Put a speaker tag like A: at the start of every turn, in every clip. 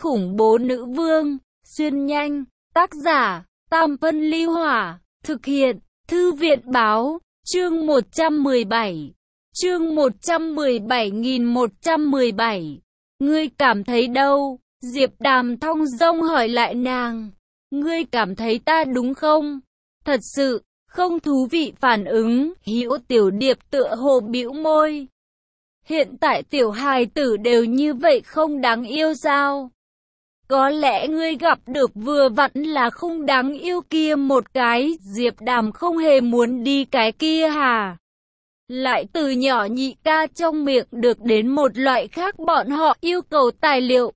A: khủng bố nữ vương, xuyên nhanh, tác giả, Tam Phân Ly Hỏa, thực hiện, Thư viện Báo, chương 117, chương 117.117, ngươi cảm thấy đâu? Diệp Đàm thong dong hỏi lại nàng, ngươi cảm thấy ta đúng không? Thật sự, không thú vị phản ứng, Hữu Tiểu Điệp tựa hồ bĩu môi. Hiện tại tiểu hài tử đều như vậy không đáng yêu sao? Có lẽ ngươi gặp được vừa vặn là không đáng yêu kia một cái, Diệp Đàm không hề muốn đi cái kia hả? Lại từ nhỏ Nhị ca trong miệng được đến một loại khác bọn họ yêu cầu tài liệu.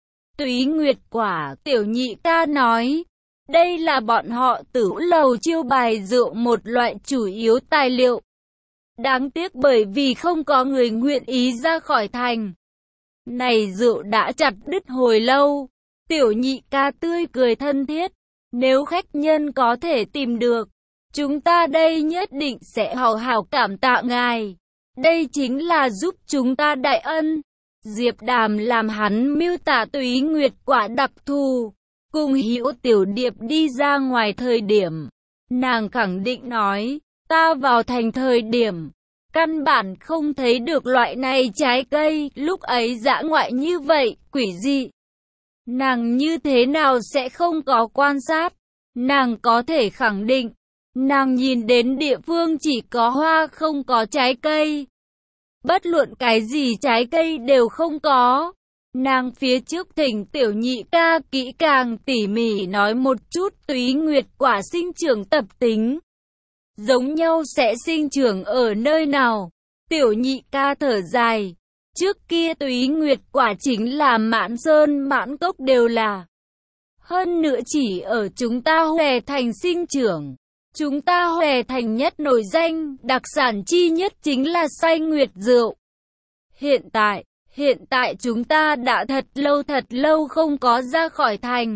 A: Túy Nguyệt Quả, tiểu Nhị ca nói, đây là bọn họ Tửu Lầu chiêu bài rượu một loại chủ yếu tài liệu. Đáng tiếc bởi vì không có người nguyện ý ra khỏi thành. Này rượu đã chặt đứt hồi lâu. Tiểu Nhị ca tươi cười thân thiết. Nếu khách nhân có thể tìm được, chúng ta đây nhất định sẽ hào hào cảm tạ ngài. Đây chính là giúp chúng ta đại ân. Diệp Đàm làm hắn miêu tả Túy Nguyệt Quả đặc thù. Cùng Hữu Tiểu Điệp đi ra ngoài thời điểm, nàng khẳng định nói, ta vào thành thời điểm, căn bản không thấy được loại này trái cây, lúc ấy dã ngoại như vậy, quỷ dị. Nàng như thế nào sẽ không có quan sát? Nàng có thể khẳng định, nàng nhìn đến địa phương chỉ có hoa không có trái cây. Bất luận cái gì trái cây đều không có. Nàng phía trước thỉnh tiểu Nhị ca kỹ càng tỉ mỉ nói một chút Túy Nguyệt Quả sinh trưởng tập tính. Giống nhau sẽ sinh trưởng ở nơi nào? Tiểu Nhị ca thở dài. Trước kia Túy Nguyệt Quả chính là Mãn Sơn Mãn Cốc đều là. Hơn nữa chỉ ở chúng ta Hòe Thành sinh trưởng. Chúng ta Hòe Thành nhất nổi danh, đặc sản chi nhất chính là Xanh Nguyệt rượu. Hiện tại chúng ta đã thật lâu không có ra khỏi thành.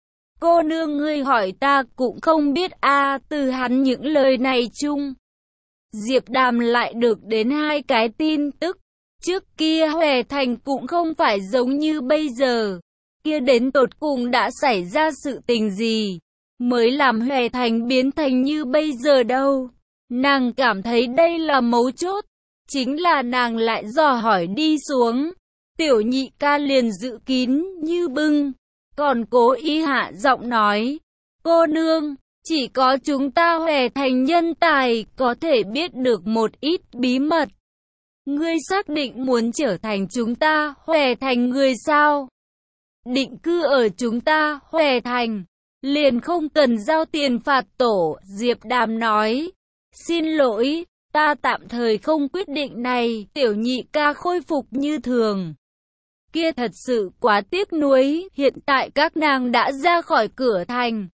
A: Cô nương ngươi hỏi ta cũng không biết từ hắn những lời này chung. Diệp Đàm lại được đến hai cái tin tức. Trước kia Hòe Thành cũng không phải giống như bây giờ. Kia đến tột cùng đã xảy ra sự tình gì, mới làm Hòe Thành biến thành như bây giờ đâu. Nàng cảm thấy đây là mấu chốt. Chính là nàng lại dò hỏi đi xuống. Tiểu Nhị ca liền giữ kín như bưng. Còn cố ý hạ giọng nói, cô nương, chỉ có chúng ta Hòe Thành nhân tài có thể biết được một ít bí mật. Ngươi xác định muốn trở thành chúng ta Hòe Thành người sao? Định cư ở chúng ta Hòe Thành, liền không cần giao tiền phạt tổ. Diệp Đàm nói, xin lỗi, ta tạm thời không quyết định này. Tiểu Nhị ca khôi phục như thường. Kia thật sự quá tiếc nuối, hiện tại các nàng đã ra khỏi cửa thành.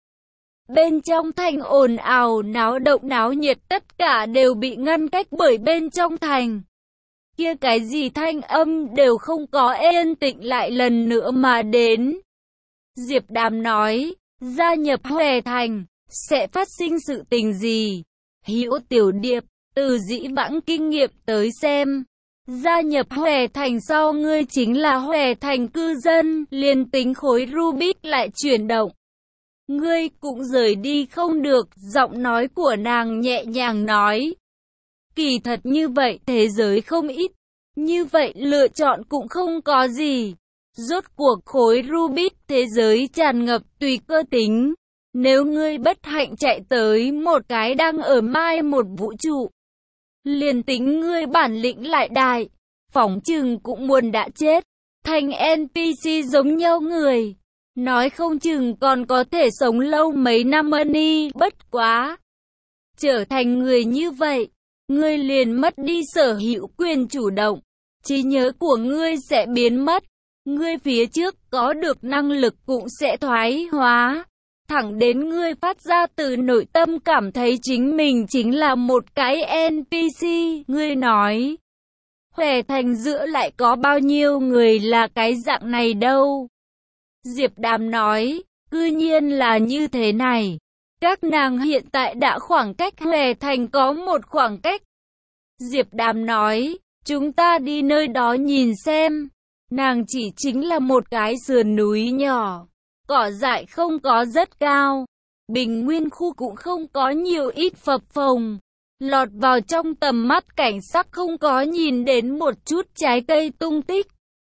A: Bên trong thành ồn ào, náo động náo nhiệt tất cả đều bị ngăn cách bởi bên trong thành. Kia cái gì thanh âm đều không có, yên tĩnh lại lần nữa mà đến. Diệp Đàm nói, gia nhập Hòe Thành, sẽ phát sinh sự tình gì? Hữu Tiểu Điệp, từ dĩ vãng kinh nghiệm tới xem. Gia nhập Hòe Thành sau ngươi chính là Hòe Thành cư dân, liền tính khối Rubik lại chuyển động. Ngươi cũng rời đi không được, giọng nói của nàng nhẹ nhàng nói. Kỳ thật như vậy thế giới không ít, như vậy lựa chọn cũng không có gì. Rốt cuộc khối Rubik thế giới tràn ngập tùy cơ tính. Nếu ngươi bất hạnh chạy tới một cái đang ở mai một vũ trụ, liền tính ngươi bản lĩnh lại đại, phỏng chừng cũng muốn đã chết. Thành NPC giống nhau người, nói không chừng còn có thể sống lâu mấy năm đi. Bất quá, trở thành người như vậy, ngươi liền mất đi sở hữu quyền chủ động, trí nhớ của ngươi sẽ biến mất, ngươi phía trước có được năng lực cũng sẽ thoái hóa. Thẳng đến ngươi phát ra từ nội tâm cảm thấy chính mình chính là một cái NPC. Ngươi nói, Hòe Thành giữa lại có bao nhiêu người là cái dạng này đâu? Diệp Đàm nói, cư nhiên là như thế này. Các nàng hiện tại đã khoảng cách Hòe Thành có một khoảng cách. Diệp Đàm nói, chúng ta đi nơi đó nhìn xem. Nàng chỉ chính là một cái sườn núi nhỏ, cỏ dại không có rất cao, bình nguyên khu cũng không có nhiều ít phập phồng. Lọt vào trong tầm mắt cảnh sắc không có nhìn đến một chút trái cây tung tích.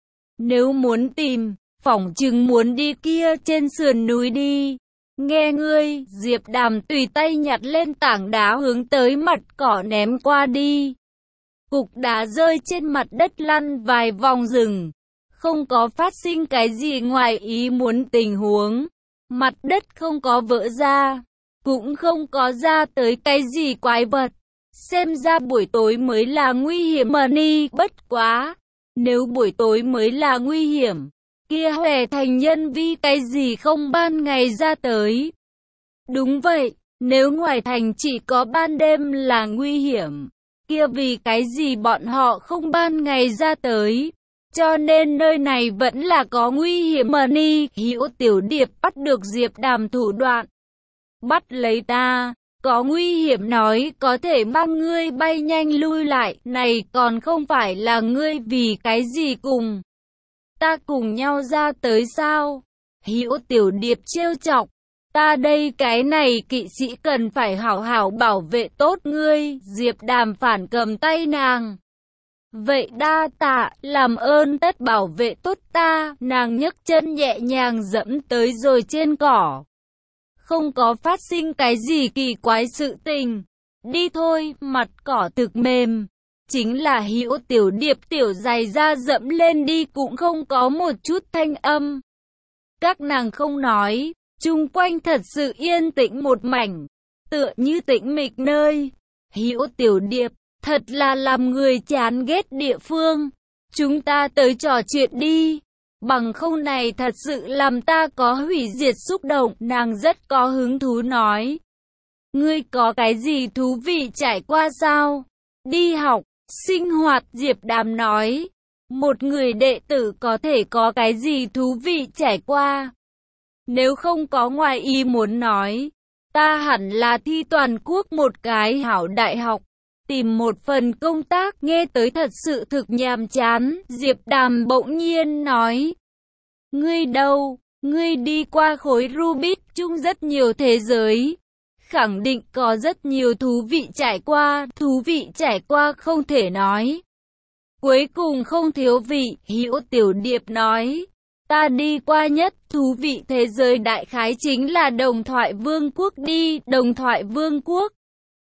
A: Nếu muốn tìm, phỏng chừng muốn đi kia trên sườn núi đi. Nghe ngươi, Diệp Đàm tùy tay nhặt lên tảng đá hướng tới mặt cỏ ném qua đi. Cục đá rơi trên mặt đất lăn vài vòng rừng. Không có phát sinh cái gì ngoài ý muốn tình huống. Mặt đất không có vỡ ra, cũng không có ra tới cái gì quái vật. Xem ra buổi tối mới là nguy hiểm mà ni, bất quá. Nếu buổi tối mới là nguy hiểm, kia Hoè Thành nhân vì cái gì không ban ngày ra tới? Đúng vậy, nếu ngoài thành chỉ có ban đêm là nguy hiểm, kia vì cái gì bọn họ không ban ngày ra tới? Cho nên nơi này vẫn là có nguy hiểm mà ni. Hữu Tiểu Điệp bắt được Diệp Đàm thủ đoạn. Bắt lấy ta, có nguy hiểm nói có thể mang ngươi bay nhanh lui lại, này còn không phải là ngươi vì cái gì cùng ta cùng nhau ra tới sao? Hữu Tiểu Điệp trêu chọc, ta đây cái này kỵ sĩ cần phải hảo hảo bảo vệ tốt ngươi. Diệp Đàm phản cầm tay nàng. Vậy đa tạ, làm ơn tất bảo vệ tốt ta. Nàng nhấc chân nhẹ nhàng dẫm tới rồi trên cỏ. Không có phát sinh cái gì kỳ quái sự tình. Đi thôi, mặt cỏ thực mềm. Chính là Hữu Tiểu Điệp tiểu giày da dẫm lên đi cũng không có một chút thanh âm. Các nàng không nói, chung quanh thật sự yên tĩnh một mảnh, tựa như tĩnh mịch nơi. Hữu Tiểu Điệp, thật là làm người chán ghét địa phương. Chúng ta tới trò chuyện đi. Bằng không này thật sự làm ta có hủy diệt xúc động. Nàng rất có hứng thú nói. Ngươi có cái gì thú vị trải qua sao? Đi học, sinh hoạt. Diệp Đàm nói. Một người đệ tử có thể có cái gì thú vị trải qua? Nếu không có ngoài ý muốn nói, ta hẳn là thi toàn quốc một cái hảo đại học, tìm một phần công tác. Nghe tới thật sự thực nhàm chán. Diệp Đàm bỗng nhiên nói. Ngươi đâu? Ngươi đi qua khối Rubik chung rất nhiều thế giới. Khẳng định có rất nhiều thú vị trải qua. Thú vị trải qua không thể nói. Cuối cùng không thiếu vị. Hữu Tiểu Điệp nói. Ta đi qua nhất thú vị thế giới đại khái chính là Đồng Thoại Vương quốc đi. Đồng Thoại Vương quốc.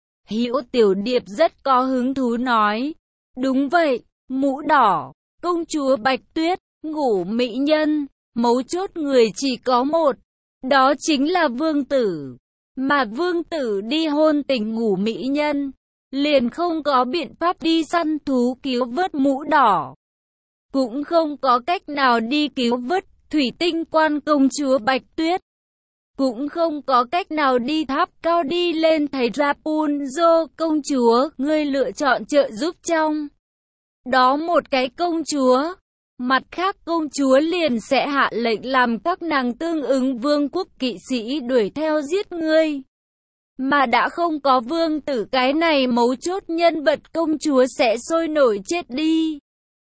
A: Hữu Tiểu Điệp rất có hứng thú nói. Đúng vậy, mũ đỏ, công chúa Bạch Tuyết, ngủ mỹ nhân, mấu chốt người chỉ có một, đó chính là vương tử. Mà vương tử đi hôn tình ngủ mỹ nhân, liền không có biện pháp đi săn thú cứu vớt mũ đỏ. Cũng không có cách nào đi cứu vớt thủy tinh quan công chúa Bạch Tuyết. Cũng không có cách nào đi tháp cao đi lên thấy Rapunzel công chúa. Ngươi lựa chọn trợ giúp trong đó một cái công chúa. Mặt khác công chúa liền sẽ hạ lệnh làm các nàng tương ứng vương quốc kỵ sĩ đuổi theo giết ngươi. Mà đã không có vương tử cái này mấu chốt nhân vật, công chúa sẽ sôi nổi chết đi.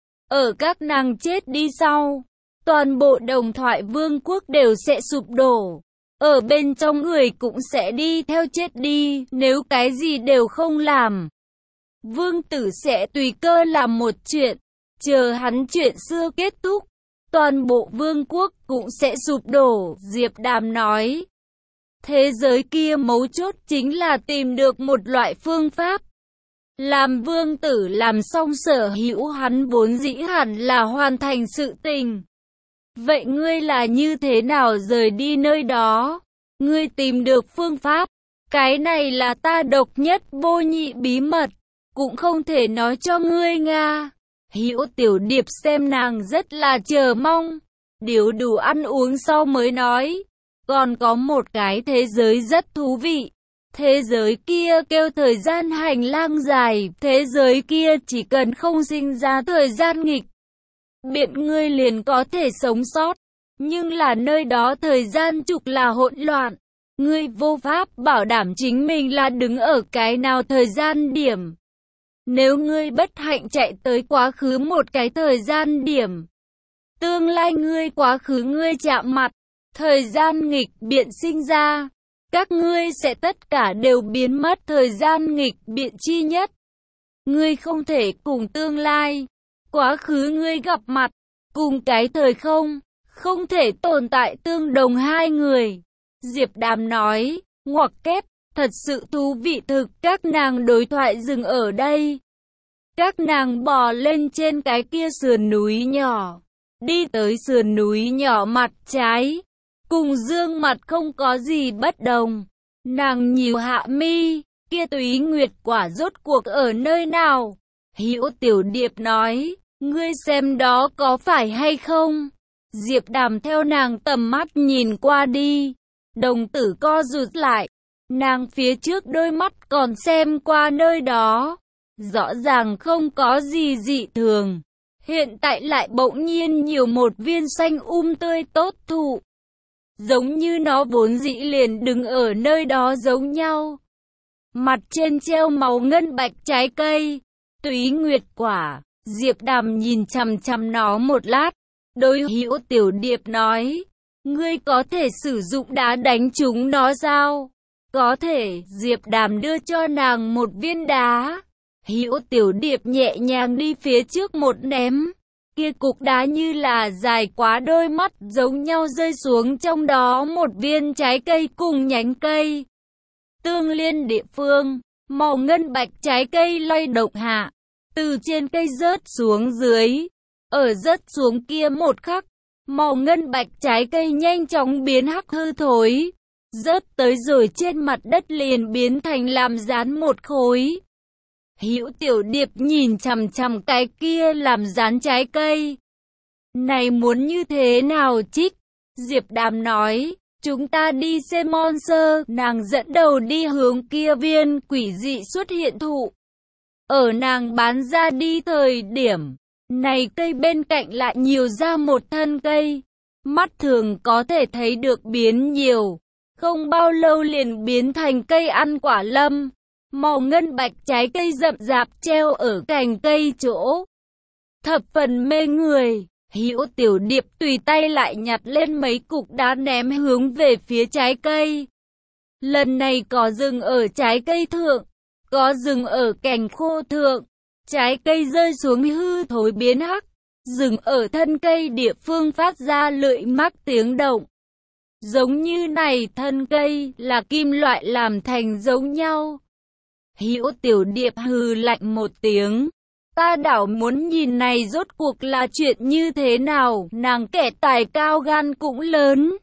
A: Ở các nàng chết đi sau, toàn bộ Đồng Thoại Vương quốc đều sẽ sụp đổ. Ở bên trong người cũng sẽ đi theo chết đi, nếu cái gì đều không làm. Vương tử sẽ tùy cơ làm một chuyện, chờ hắn chuyện xưa kết thúc, toàn bộ vương quốc cũng sẽ sụp đổ. Diệp Đàm nói, thế giới kia mấu chốt chính là tìm được một loại phương pháp. Làm vương tử làm xong sở hữu hắn vốn dĩ hẳn là hoàn thành sự tình. Vậy ngươi là như thế nào rời đi nơi đó? Ngươi tìm được phương pháp, cái này là ta độc nhất vô nhị bí mật, cũng không thể nói cho ngươi Nga. Hữu Tiểu Điệp xem nàng rất là chờ mong, điều đủ ăn uống sau mới nói. Còn có một cái thế giới rất thú vị. Thế giới kia kêu thời gian hành lang dài, thế giới kia chỉ cần không sinh ra thời gian nghịch biện ngươi liền có thể sống sót. Nhưng là nơi đó thời gian trục là hỗn loạn. Ngươi vô pháp bảo đảm chính mình là đứng ở cái nào thời gian điểm. Nếu ngươi bất hạnh chạy tới quá khứ một cái thời gian điểm, Tương lai ngươi, quá khứ ngươi chạm mặt, thời gian nghịch biện sinh ra. Các ngươi sẽ tất cả đều biến mất thời gian nghịch biện chi nhất. Ngươi không thể cùng tương lai, quá khứ ngươi gặp mặt, cùng cái thời không thể tồn tại tương đồng hai người. Diệp Đàm nói, ngoặc kép, thật sự thú vị thực. Các nàng đối thoại dừng ở đây. Các nàng bò lên trên cái kia sườn núi nhỏ, đi tới sườn núi nhỏ mặt trái, cùng dương mặt không có gì bất đồng. Nàng nhíu hạ mi, kia Túy Nguyệt quả rốt cuộc ở nơi nào? Hữu Tiểu Điệp nói, ngươi xem đó có phải hay không? Diệp Đàm theo nàng tầm mắt nhìn qua đi, đồng tử co rụt lại, nàng phía trước đôi mắt còn xem qua nơi đó, rõ ràng không có gì dị thường, hiện tại lại bỗng nhiên nhiều một viên xanh tươi tốt thụ, giống như nó vốn dĩ liền đứng ở nơi đó giống nhau. Mặt trên treo màu ngân bạch trái cây, Túy Nguyệt quả. Diệp Đàm nhìn chằm chằm nó một lát, đối Hữu Tiểu Điệp nói, ngươi có thể sử dụng đá đánh chúng nó sao? Có thể. Diệp Đàm đưa cho nàng một viên đá. Hữu Tiểu Điệp nhẹ nhàng đi phía trước một ném, kia cục đá như là dài quá đôi mắt giống nhau rơi xuống trong đó một viên trái cây cùng nhánh cây. Tương liên địa phương, màu ngân bạch trái cây lay động hạ, từ trên cây rớt xuống dưới. Ở rớt xuống kia một khắc, màu ngân bạch trái cây nhanh chóng biến hắc hư thối. Rớt tới rồi trên mặt đất liền biến thành làm dán một khối. Hữu Tiểu Điệp nhìn chằm chằm cái kia làm dán trái cây. Này muốn như thế nào Trích? Diệp Đàm nói, chúng ta đi xem monster. Nàng dẫn đầu đi hướng kia viên quỷ dị xuất hiện thụ. Ở nàng bán ra đi thời điểm, này cây bên cạnh lại nhiều ra một thân cây. Mắt thường có thể thấy được biến nhiều, không bao lâu liền biến thành cây ăn quả lâm. Màu ngân bạch trái cây rậm rạp treo ở cành cây chỗ, thập phần mê người. Hữu Tiểu Điệp tùy tay lại nhặt lên mấy cục đá ném hướng về phía trái cây. Lần này có dừng ở trái cây thượng, có dừng ở cành khô thượng. Trái cây rơi xuống hư thối biến hắc, dừng ở thân cây địa phương phát ra lưỡi mắc tiếng động. Giống như này thân cây là kim loại làm thành giống nhau. Hữu Tiểu Điệp hừ lạnh một tiếng. Ta đảo muốn nhìn này rốt cuộc là chuyện như thế nào. Nàng kẻ tài cao gan cũng lớn,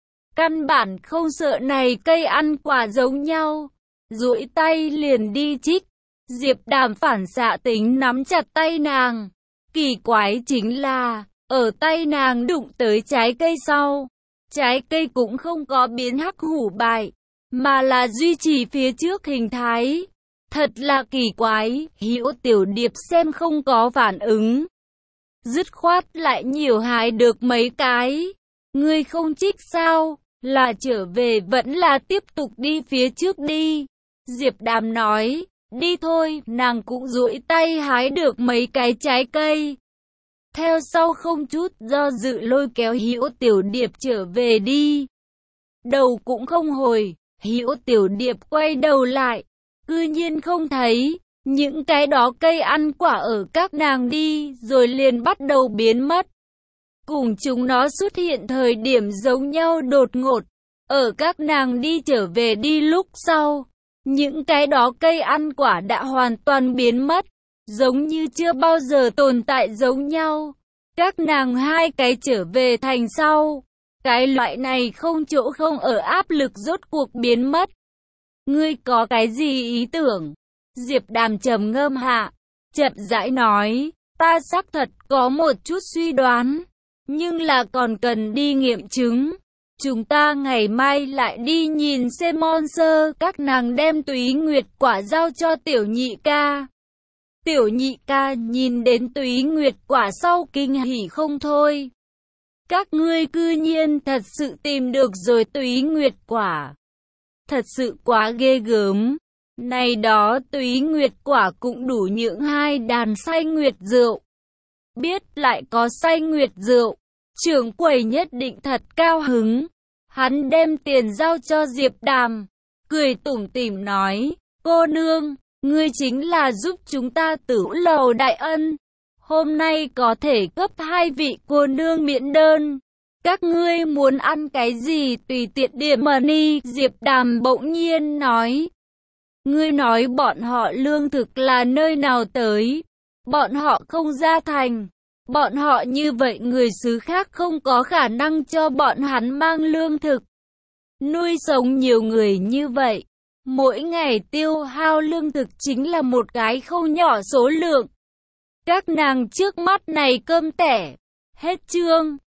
A: căn bản không sợ này cây ăn quả giống nhau. Duỗi tay liền đi Trích. Diệp Đàm phản xạ tính nắm chặt tay nàng. Kỳ quái chính là, ở tay nàng đụng tới trái cây sau, trái cây cũng không có biến hắc hủ bại, mà là duy trì phía trước hình thái. Thật là kỳ quái. Hữu Tiểu Điệp xem không có phản ứng, dứt khoát lại nhiều hái được mấy cái. Ngươi không Trích sao? Là trở về vẫn là tiếp tục đi phía trước đi? Diệp Đàm nói, đi thôi. Nàng cũng duỗi tay hái được mấy cái trái cây, theo sau không chút do dự lôi kéo Hữu Tiểu Điệp trở về đi. Đầu cũng không hồi, Hữu Tiểu Điệp quay đầu lại, cư nhiên không thấy. Những cái đó cây ăn quả ở các nàng đi rồi liền bắt đầu biến mất. Cùng chúng nó xuất hiện thời điểm giống nhau đột ngột. Ở các nàng đi trở về đi lúc sau, những cái đó cây ăn quả đã hoàn toàn biến mất, giống như chưa bao giờ tồn tại giống nhau. Các nàng hai cái trở về thành sau, cái loại này không chỗ không ở áp lực rốt cuộc biến mất. Ngươi có cái gì ý tưởng? Diệp Đàm trầm ngâm hạ, chậm rãi nói, ta xác thật có một chút suy đoán, nhưng là còn cần đi nghiệm chứng. Chúng ta ngày mai lại đi nhìn xem monster. Các nàng đem Túy Nguyệt quả giao cho Tiểu Nhị ca. Tiểu Nhị ca nhìn đến Túy Nguyệt quả sau kinh hỉ không thôi. Các ngươi cư nhiên thật sự tìm được rồi Túy Nguyệt quả. Thật sự quá ghê gớm. Này đó Túy Nguyệt quả cũng đủ những 2 đàn say nguyệt rượu. Biết lại có say nguyệt rượu, Trưởng quầy nhất định thật cao hứng. Hắn đem tiền giao cho Diệp Đàm, cười tủm tỉm nói, cô nương, ngươi chính là giúp chúng ta Tửu Lầu đại ân. Hôm nay có thể cấp 2 vị cô nương miễn đơn. Các ngươi muốn ăn cái gì tùy tiện điểm mà đi. Diệp Đàm bỗng nhiên nói, ngươi nói bọn họ lương thực là nơi nào tới? Bọn họ không ra thành. Bọn họ như vậy người xứ khác không có khả năng cho bọn hắn mang lương thực. Nuôi sống nhiều người như vậy, mỗi ngày tiêu hao lương thực chính là một cái không nhỏ số lượng. Các nàng trước mắt này cơm tẻ. Hết chương.